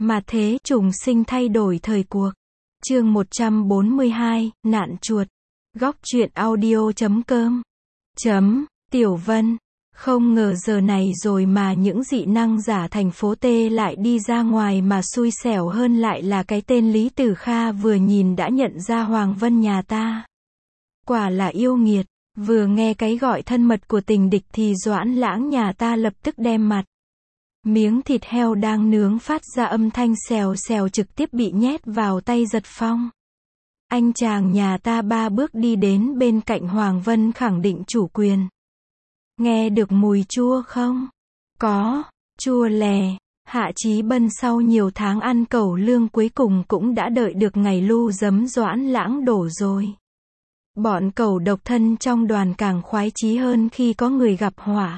Mà thế trùng sinh thay đổi thời cuộc. Chương 142, nạn chuột. Góc truyện audio.com. Tiểu Vân. Không ngờ giờ này rồi mà những dị năng giả thành phố T lại đi ra ngoài, mà xui xẻo hơn lại là cái tên Lý Tử Kha vừa nhìn đã nhận ra Hoàng Vân nhà ta. Quả là yêu nghiệt. Vừa nghe cái gọi thân mật của tình địch thì Doãn Lãng nhà ta lập tức đem mặt. Miếng thịt heo đang nướng phát ra âm thanh xèo xèo trực tiếp bị nhét vào tay Giật Phong. Anh chàng nhà ta 3 bước đi đến bên cạnh Hoàng Vân khẳng định chủ quyền. Nghe được mùi chua không? Có, chua lè. Hạ Chí Bân sau nhiều tháng ăn cẩu lương cuối cùng cũng đã đợi được ngày lu giấm Doãn Lãng đổ rồi. Bọn cẩu độc thân trong đoàn càng khoái chí hơn khi có người gặp họa.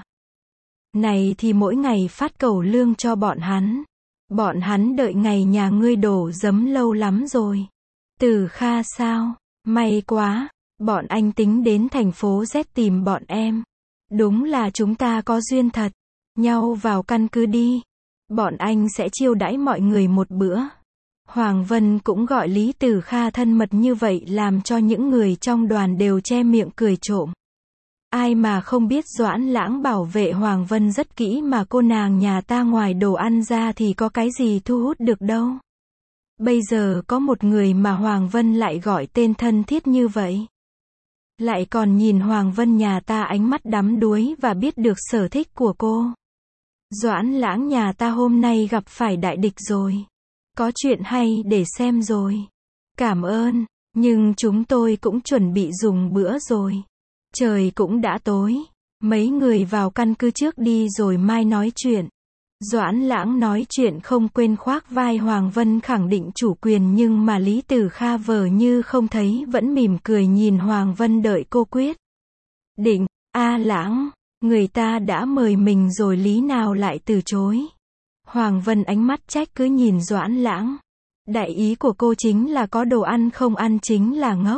Này thì mỗi ngày phát cẩu lương cho bọn hắn. Bọn hắn đợi ngày nhà ngươi đổ giấm lâu lắm rồi. Tử Kha sao? May quá. Bọn anh tính đến thành phố Z tìm bọn em. Đúng là chúng ta có duyên thật. Nhau vào căn cứ đi. Bọn anh sẽ chiêu đãi mọi người một bữa. Hoàng Vân cũng gọi Lý Tử Kha thân mật như vậy làm cho những người trong đoàn đều che miệng cười trộm. Ai mà không biết Doãn Lãng bảo vệ Hoàng Vân rất kỹ, mà cô nàng nhà ta ngoài đồ ăn ra thì có cái gì thu hút được đâu. Bây giờ có một người mà Hoàng Vân lại gọi tên thân thiết như vậy. Lại còn nhìn Hoàng Vân nhà ta ánh mắt đắm đuối và biết được sở thích của cô. Doãn Lãng nhà ta hôm nay gặp phải đại địch rồi. Có chuyện hay để xem rồi. Cảm ơn, nhưng chúng tôi cũng chuẩn bị dùng bữa rồi. Trời cũng đã tối. Mấy người vào căn cứ trước đi rồi mai nói chuyện. Doãn Lãng nói chuyện không quên khoác vai Hoàng Vân khẳng định chủ quyền, nhưng mà Lý Tử Kha vờ như không thấy, vẫn mỉm cười nhìn Hoàng Vân đợi cô quyết định. Lãng, người ta đã mời mình rồi lý nào lại từ chối. Hoàng Vân ánh mắt trách cứ nhìn Doãn Lãng. Đại ý của cô chính là có đồ ăn không ăn chính là ngốc.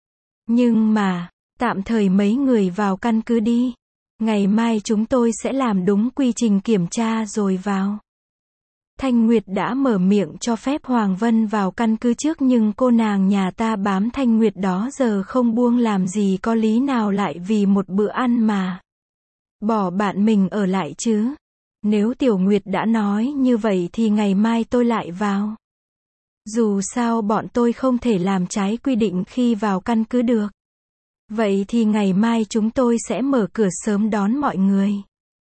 Nhưng mà, tạm thời mấy người vào căn cứ đi. Ngày mai chúng tôi sẽ làm đúng quy trình kiểm tra rồi vào. Thanh Nguyệt đã mở miệng cho phép Hoàng Vân vào căn cứ trước, nhưng cô nàng nhà ta bám Thanh Nguyệt đó giờ không buông, làm gì có lý nào lại vì một bữa ăn mà bỏ bạn mình ở lại chứ. Nếu Tiểu Nguyệt đã nói như vậy thì ngày mai tôi lại vào. Dù sao bọn tôi không thể làm trái quy định khi vào căn cứ được. Vậy thì ngày mai chúng tôi sẽ mở cửa sớm đón mọi người.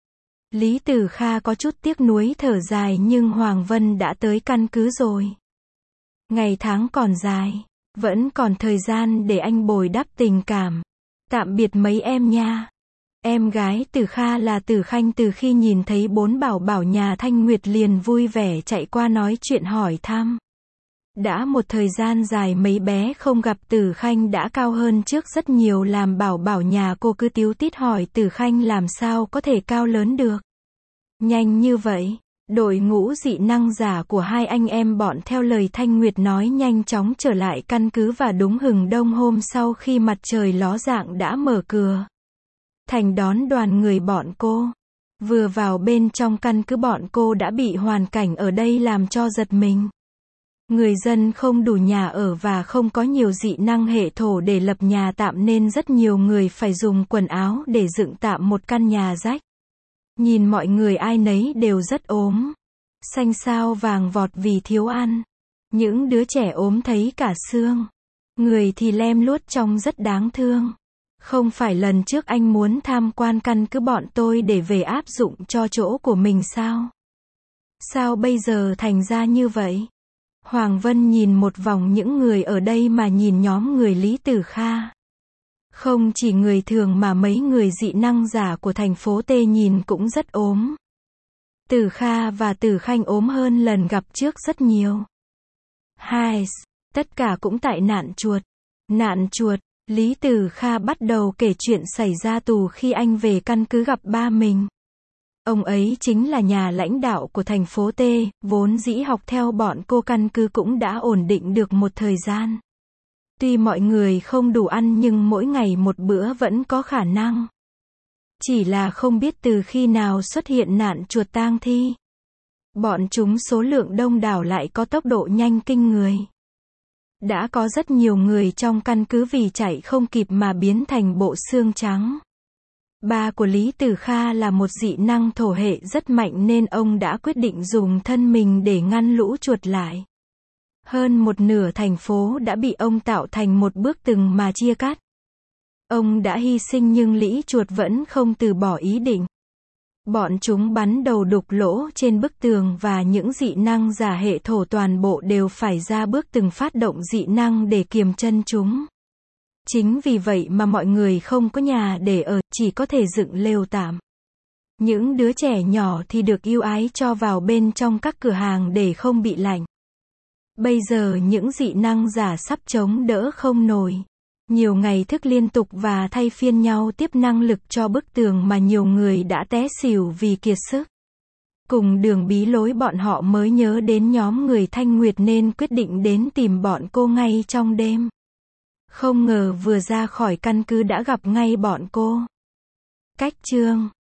Lý Tử Kha có chút tiếc nuối thở dài, nhưng Hoàng Vân đã tới căn cứ rồi. Ngày tháng còn dài, vẫn còn thời gian để anh bồi đắp tình cảm. Tạm biệt mấy em nha. Em gái Tử Kha là Tử Khanh từ khi nhìn thấy 4 bảo bảo nhà Thanh Nguyệt liền vui vẻ chạy qua nói chuyện hỏi thăm. Đã một thời gian dài mấy bé không gặp, Tử Khanh đã cao hơn trước rất nhiều, làm bảo bảo nhà cô cứ tíu tít hỏi Tử Khanh làm sao có thể cao lớn được nhanh như vậy. Đội ngũ dị năng giả của hai anh em bọn theo lời Thanh Nguyệt nói nhanh chóng trở lại căn cứ, và đúng hừng đông hôm sau khi mặt trời ló dạng đã mở cửa thành đón đoàn người bọn cô. Vừa vào bên trong căn cứ bọn cô đã bị hoàn cảnh ở đây làm cho giật mình. Người dân không đủ nhà ở và không có nhiều dị năng hệ thổ để lập nhà tạm, nên rất nhiều người phải dùng quần áo để dựng tạm một căn nhà rách. Nhìn mọi người ai nấy đều rất ốm, xanh xao vàng vọt vì thiếu ăn. Những đứa trẻ ốm thấy cả xương, người thì lem luốt trông rất đáng thương. Không phải lần trước anh muốn tham quan căn cứ bọn tôi để về áp dụng cho chỗ của mình sao? Sao bây giờ thành ra như vậy? Hoàng Vân nhìn một vòng những người ở đây mà nhìn nhóm người Lý Tử Kha. Không chỉ người thường mà mấy người dị năng giả của thành phố T nhìn cũng rất ốm. Tử Kha và Tử Khanh ốm hơn lần gặp trước rất nhiều. Tất cả cũng tại nạn chuột. Nạn chuột. Lý Tử Kha bắt đầu kể chuyện xảy ra tù khi anh về căn cứ gặp ba mình. Ông ấy chính là nhà lãnh đạo của thành phố T, vốn dĩ học theo bọn cô căn cứ cũng đã ổn định được một thời gian. Tuy mọi người không đủ ăn nhưng mỗi ngày một bữa vẫn có khả năng. Chỉ là không biết từ khi nào xuất hiện nạn chuột tang thi. Bọn chúng số lượng đông đảo lại có tốc độ nhanh kinh người. Đã có rất nhiều người trong căn cứ vì chạy không kịp mà biến thành bộ xương trắng. Ba của Lý Tử Kha là một dị năng thổ hệ rất mạnh nên ông đã quyết định dùng thân mình để ngăn lũ chuột lại. Hơn một nửa thành phố đã bị ông tạo thành một bức tường mà chia cắt. Ông đã hy sinh nhưng lũ chuột vẫn không từ bỏ ý định. Bọn chúng bắn đầu đục lỗ trên bức tường và những dị năng giả hệ thổ toàn bộ đều phải ra bước từng phát động dị năng để kiềm chân chúng. Chính vì vậy mà mọi người không có nhà để ở, chỉ có thể dựng lều tạm. Những đứa trẻ nhỏ thì được ưu ái cho vào bên trong các cửa hàng để không bị lạnh. Bây giờ những dị năng giả sắp chống đỡ không nổi. Nhiều ngày thức liên tục và thay phiên nhau tiếp năng lực cho bức tường mà nhiều người đã té xỉu vì kiệt sức. Cùng đường bí lối bọn họ mới nhớ đến nhóm người Thanh Nguyệt nên quyết định đến tìm bọn cô ngay trong đêm. Không ngờ vừa ra khỏi căn cứ đã gặp ngay bọn cô. Cách chương